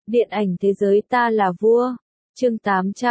Điện ảnh thế giới ta là vua. Chương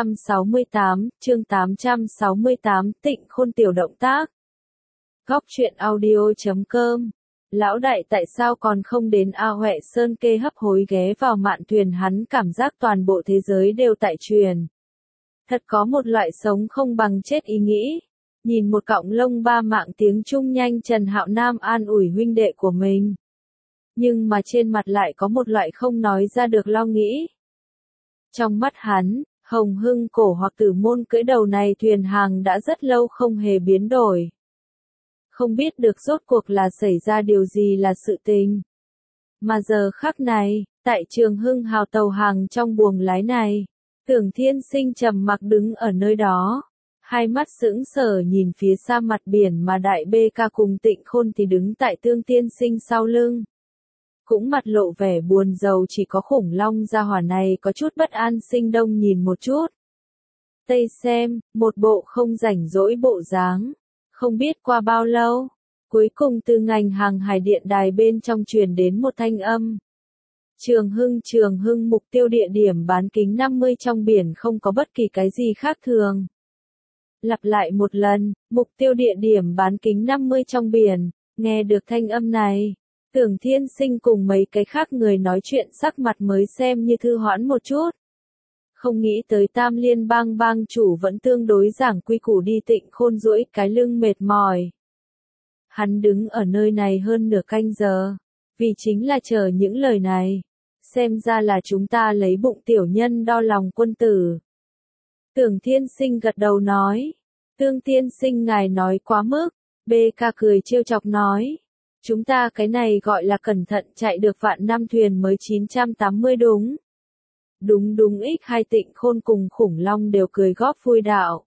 868, Tịnh Khôn tiểu động tác. Góc truyện audio.com. Lão đại tại sao còn không đến A Huệ Sơn kê hấp hối ghé vào mạn thuyền, hắn cảm giác toàn bộ thế giới đều tại truyền. Thật có một loại sống không bằng chết ý nghĩ. Nhìn một cọng lông ba mạng tiếng Trung nhanh, Trần Hạo Nam an ủi huynh đệ của mình. Nhưng mà trên mặt lại có một loại không nói ra được lo nghĩ. Trong mắt hắn, Hồng Hưng cổ hoặc Tử Môn cưỡi đầu này thuyền hàng đã rất lâu không hề biến đổi. Không biết được rốt cuộc là xảy ra điều gì là sự tình. Mà giờ khắc này, tại Trường Hưng hào tàu hàng trong buồng lái này, Tưởng Thiên Sinh trầm mặc đứng ở nơi đó. Hai mắt sững sờ nhìn phía xa mặt biển mà Đại Bê Ca cùng Tịnh Khôn thì đứng tại Tương Tiên Sinh sau lưng. Cũng mặt lộ vẻ buồn rầu, chỉ có Khủng Long gia hỏa này có chút bất an. Sinh Đông nhìn một chút. Tây xem, một bộ không rảnh rỗi bộ dáng. Không biết qua bao lâu, cuối cùng từ ngành hàng hải điện đài bên trong truyền đến một thanh âm. Trường Hưng mục tiêu địa điểm bán kính 50 trong biển không có bất kỳ cái gì khác thường. Lặp lại một lần, mục tiêu địa điểm bán kính 50 trong biển. Nghe được thanh âm này, Tưởng Thiên Sinh cùng mấy cái khác người nói chuyện sắc mặt mới xem như thư hoãn một chút. Không nghĩ tới Tam Liên bang bang chủ vẫn tương đối giảng quy củ đi. Tịnh Khôn duỗi cái lưng mệt mỏi. Hắn đứng ở nơi này hơn nửa canh giờ, vì chính là chờ những lời này. Xem ra là chúng ta lấy bụng tiểu nhân đo lòng quân tử. Tưởng Thiên Sinh gật đầu nói. Tương Tiên Sinh ngài nói quá mức. BK cười trêu chọc nói. Chúng ta cái này gọi là cẩn thận chạy được vạn năm thuyền mới 980 đúng. Đúng x2 Tịnh Khôn cùng Khủng Long đều cười góp vui đạo.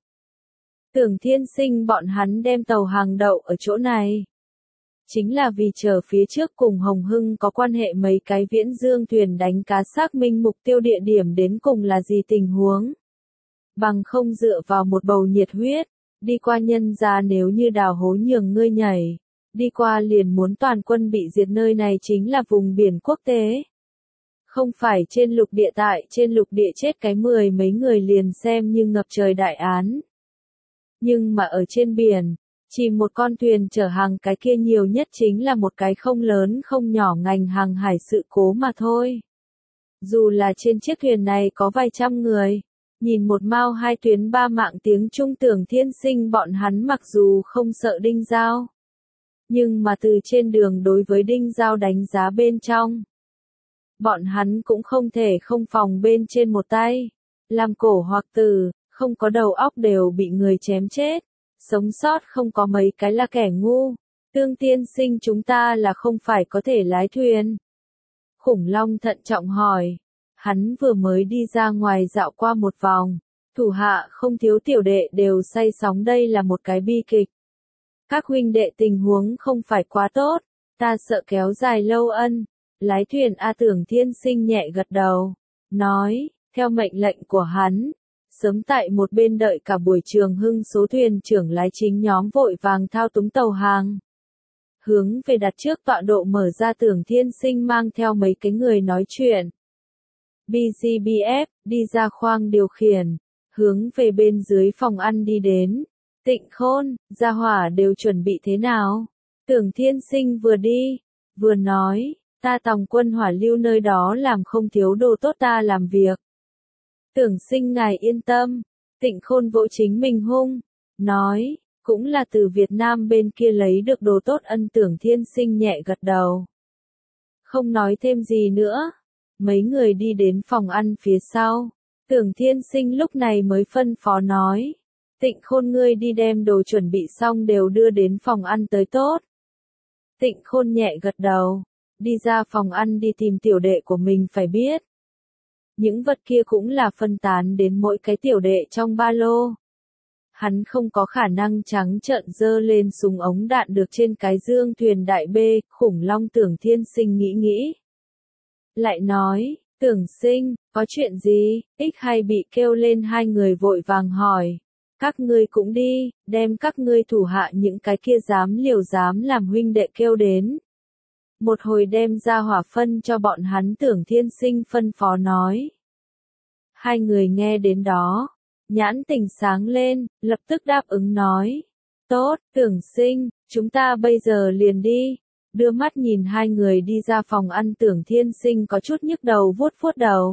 Tưởng Thiên Sinh bọn hắn đem tàu hàng đậu ở chỗ này. Chính là vì chờ phía trước cùng Hồng Hưng có quan hệ mấy cái viễn dương thuyền đánh cá xác minh mục tiêu địa điểm đến cùng là gì tình huống. Bằng không dựa vào một bầu nhiệt huyết, đi qua nhân gia nếu như đào hố nhường ngươi nhảy. Đi qua liền muốn toàn quân bị diệt, nơi này chính là vùng biển quốc tế. Không phải trên lục địa, tại trên lục địa chết cái 10 mấy người liền xem như ngập trời đại án. Nhưng mà ở trên biển, chỉ một con thuyền chở hàng cái kia nhiều nhất chính là một cái không lớn không nhỏ ngành hàng hải sự cố mà thôi. Dù là trên chiếc thuyền này có vài trăm người, nhìn một mao hai tuyến ba mạng tiếng Trung Tưởng Thiên Sinh bọn hắn mặc dù không sợ Đinh Giao. Nhưng mà từ trên đường đối với Đinh Giao đánh giá bên trong. Bọn hắn cũng không thể không phòng bên trên một tay. Làm cổ hoặc tử, không có đầu óc đều bị người chém chết. Sống sót không có mấy cái là kẻ ngu. Tương Tiên Sinh chúng ta là không phải có thể lái thuyền. Khủng Long thận trọng hỏi. Hắn vừa mới đi ra ngoài dạo qua một vòng. Thủ hạ không thiếu tiểu đệ đều say sóng, đây là một cái bi kịch. Các huynh đệ tình huống không phải quá tốt. Ta sợ kéo dài lâu ân. Lái thuyền A. Tưởng Thiên Sinh nhẹ gật đầu. Nói, theo mệnh lệnh của hắn. Sớm tại một bên đợi cả buổi Trường Hưng số thuyền trưởng lái chính nhóm vội vàng thao túng tàu hàng. Hướng về đặt trước tọa độ mở ra. Tưởng Thiên Sinh mang theo mấy cái người nói chuyện. BGBF, đi ra khoang điều khiển. Hướng về bên dưới phòng ăn đi đến. Tịnh Khôn, gia hỏa đều chuẩn bị thế nào? Tưởng Thiên Sinh vừa đi, vừa nói. Ta tòng quân hỏa lưu nơi đó làm không thiếu đồ tốt, ta làm việc. Tưởng Sinh ngài yên tâm. Tịnh Khôn vỗ chính mình hung. Nói, cũng là từ Việt Nam bên kia lấy được đồ tốt. Ân. Tưởng Thiên Sinh nhẹ gật đầu. Không nói thêm gì nữa. Mấy người đi đến phòng ăn phía sau. Tưởng Thiên Sinh lúc này mới phân phó nói. Tịnh Khôn ngươi đi đem đồ chuẩn bị xong đều đưa đến phòng ăn tới tốt. Tịnh Khôn nhẹ gật đầu. Đi ra phòng ăn đi tìm tiểu đệ của mình. Phải biết. Những vật kia cũng là phân tán đến mỗi cái tiểu đệ trong ba lô. Hắn không có khả năng trắng trợn dơ lên súng ống đạn được trên cái dương thuyền Đại Bê. Khủng Long Tưởng Thiên Sinh nghĩ. Lại nói, Tưởng Sinh, có chuyện gì? X2 bị kêu lên, hai người vội vàng hỏi. Các ngươi cũng đi, đem các ngươi thủ hạ những cái kia dám liều dám làm huynh đệ kêu đến. Một hồi đem ra hỏa phân cho bọn hắn. Tưởng Thiên Sinh phân phó nói. Hai người nghe đến đó, nhãn tình sáng lên, lập tức đáp ứng nói. Tốt, Tưởng Sinh, chúng ta bây giờ liền đi. Đưa mắt nhìn hai người đi ra phòng ăn. Tưởng Thiên Sinh có chút nhức đầu vuốt vuốt đầu.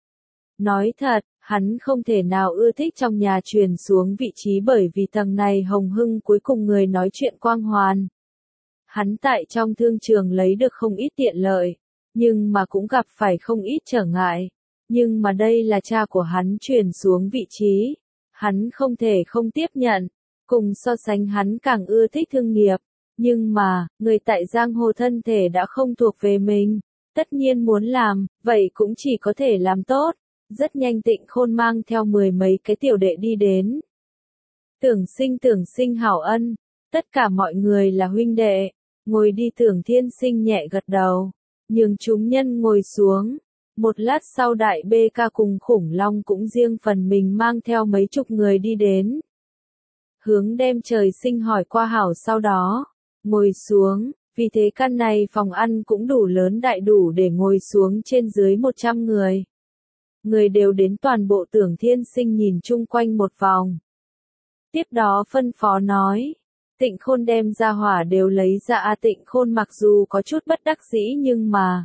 Nói thật, hắn không thể nào ưa thích trong nhà truyền xuống vị trí bởi vì tầng này Hồng Hưng cuối cùng người nói chuyện quang hoàn. Hắn tại trong thương trường lấy được không ít tiện lợi, nhưng mà cũng gặp phải không ít trở ngại. Nhưng mà đây là cha của hắn truyền xuống vị trí, hắn không thể không tiếp nhận. Cùng so sánh hắn càng ưa thích thương nghiệp, nhưng mà, người tại giang hồ thân thể đã không thuộc về mình, tất nhiên muốn làm, vậy cũng chỉ có thể làm tốt. Rất nhanh Tịnh Khôn mang theo 10 mấy cái tiểu đệ đi đến. Tưởng Sinh hảo ân, tất cả mọi người là huynh đệ, ngồi đi. Tưởng Thiên Sinh nhẹ gật đầu, nhường chúng nhân ngồi xuống. Một lát sau Đại Bê Ca cùng Khủng Long cũng riêng phần mình mang theo mấy chục người đi đến. Hướng đem Trời Sinh hỏi qua hảo sau đó, ngồi xuống, vì thế căn này phòng ăn cũng đủ lớn đại đủ để ngồi xuống trên dưới 100 người. Người đều đến toàn bộ. Tưởng Thiên Sinh nhìn chung quanh một vòng. Tiếp đó phân phó nói. Tịnh Khôn đem ra hỏa đều lấy ra. Tịnh Khôn mặc dù có chút bất đắc dĩ nhưng mà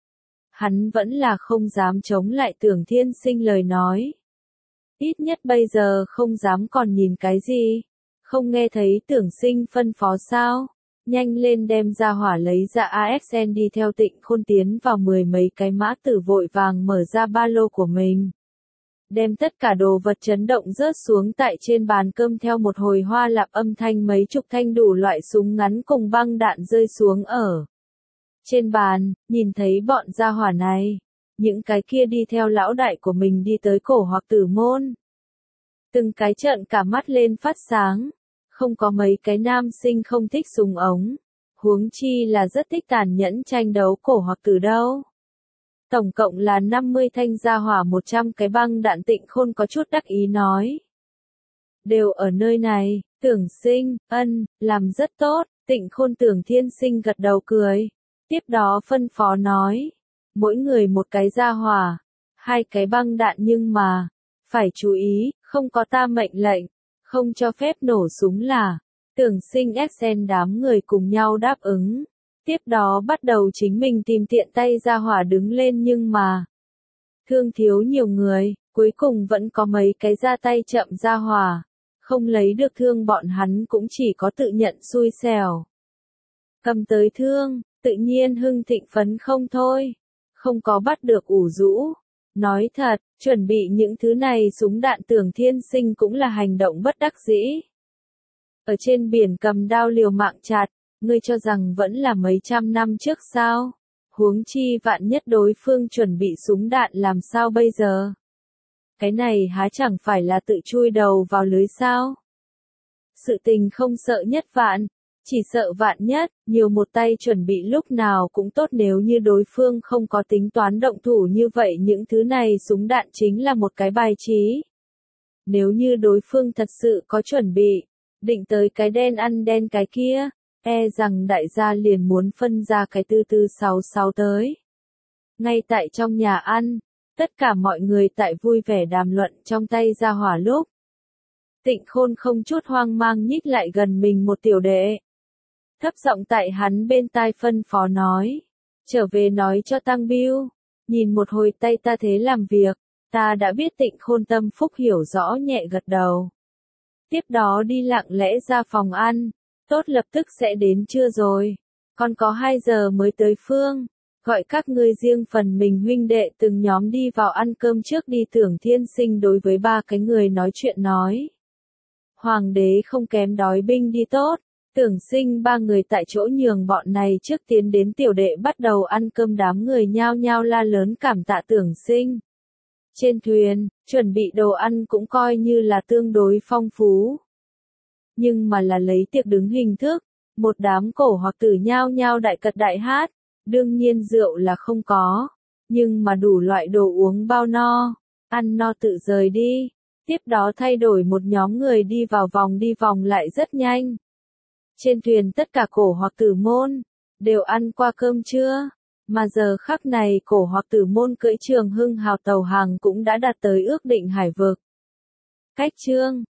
hắn vẫn là không dám chống lại Tưởng Thiên Sinh lời nói. Ít nhất bây giờ không dám còn nhìn cái gì. Không nghe thấy Tưởng Sinh phân phó sao? Nhanh lên đem ra hỏa lấy ra. AXN đi theo Tịnh Khôn tiến vào 10 mấy cái mã tử vội vàng mở ra ba lô của mình. Đem tất cả đồ vật chấn động rớt xuống tại trên bàn cơm. Theo một hồi hoa lạp âm thanh, mấy chục thanh đủ loại súng ngắn cùng băng đạn rơi xuống ở trên bàn. Nhìn thấy bọn gia hỏa này, những cái kia đi theo lão đại của mình đi tới Cổ Hoặc Tử môn. Từng cái trợn cả mắt lên phát sáng. Không có mấy cái nam sinh không thích súng ống, huống chi là rất thích tàn nhẫn tranh đấu Cổ Hoặc Tử đâu. Tổng cộng là 50 thanh gia hỏa 100 cái băng đạn. Tịnh Khôn có chút đắc ý nói. Đều ở nơi này. Tưởng Sinh, ân, làm rất tốt. Tịnh Khôn. Tưởng Thiên Sinh gật đầu cười. Tiếp đó phân phó nói. Mỗi người một cái gia hỏa, 2 cái băng đạn, nhưng mà phải chú ý, không có ta mệnh lệnh, không cho phép nổ súng là. Tưởng Sinh Xen đám người cùng nhau đáp ứng. Tiếp đó bắt đầu chính mình tìm tiện tay ra hỏa đứng lên, nhưng mà thương thiếu nhiều người, cuối cùng vẫn có mấy cái ra tay chậm ra hỏa. Không lấy được thương bọn hắn cũng chỉ có tự nhận xui xẻo. Cầm tới thương, tự nhiên hưng thịnh phấn không thôi. Không có bắt được ủ rũ. Nói thật, chuẩn bị những thứ này súng đạn Tưởng Thiên Sinh cũng là hành động bất đắc dĩ. Ở trên biển cầm đao liều mạng chặt, ngươi cho rằng vẫn là mấy trăm năm trước sao? Huống chi vạn nhất đối phương chuẩn bị súng đạn làm sao bây giờ? Cái này há chẳng phải là tự chui đầu vào lưới sao? Sự tình không sợ nhất vạn, chỉ sợ vạn nhất. Nhiều một tay chuẩn bị lúc nào cũng tốt. Nếu như đối phương không có tính toán động thủ như vậy, những thứ này súng đạn chính là một cái bài trí. Nếu như đối phương thật sự có chuẩn bị, định tới cái đen ăn đen cái kia, e rằng đại gia liền muốn phân ra cái 4466 tới. Ngay tại trong nhà ăn, tất cả mọi người tại vui vẻ đàm luận trong tay ra hỏa lúc. Tịnh Khôn không chút hoang mang nhích lại gần mình một tiểu đệ. Thấp giọng tại hắn bên tai phân phó nói. Trở về nói cho Tăng Biêu. Nhìn một hồi tay ta thế làm việc, ta đã biết. Tịnh Khôn tâm phúc hiểu rõ nhẹ gật đầu. Tiếp đó đi lặng lẽ ra phòng ăn. Tốt, lập tức sẽ đến trưa rồi. Còn có 2 giờ mới tới phương. Gọi các ngươi riêng phần mình huynh đệ từng nhóm đi vào ăn cơm trước đi. Tưởng Thiên Sinh đối với 3 cái người nói chuyện nói. Hoàng đế không kém đói binh đi tốt. Tưởng Sinh 3 người tại chỗ nhường bọn này trước tiến đến. Tiểu đệ bắt đầu ăn cơm. Đám người nhao nhao la lớn cảm tạ Tưởng Sinh. Trên thuyền, chuẩn bị đồ ăn cũng coi như là tương đối phong phú. Nhưng mà là lấy tiệc đứng hình thức. Một đám Cổ Hoặc Tử nhao nhao đại cật đại hát. Đương nhiên rượu là không có. Nhưng mà đủ loại đồ uống bao no. Ăn no tự rời đi. Tiếp đó thay đổi một nhóm người đi vào vòng đi vòng lại rất nhanh. Trên thuyền tất cả Cổ Hoặc Tử môn đều ăn qua cơm chưa? Mà giờ khắc này cổ hoặc tử môn cưỡi Trường Hưng hào tàu hàng cũng đã đạt tới ước định hải vực. Cách chương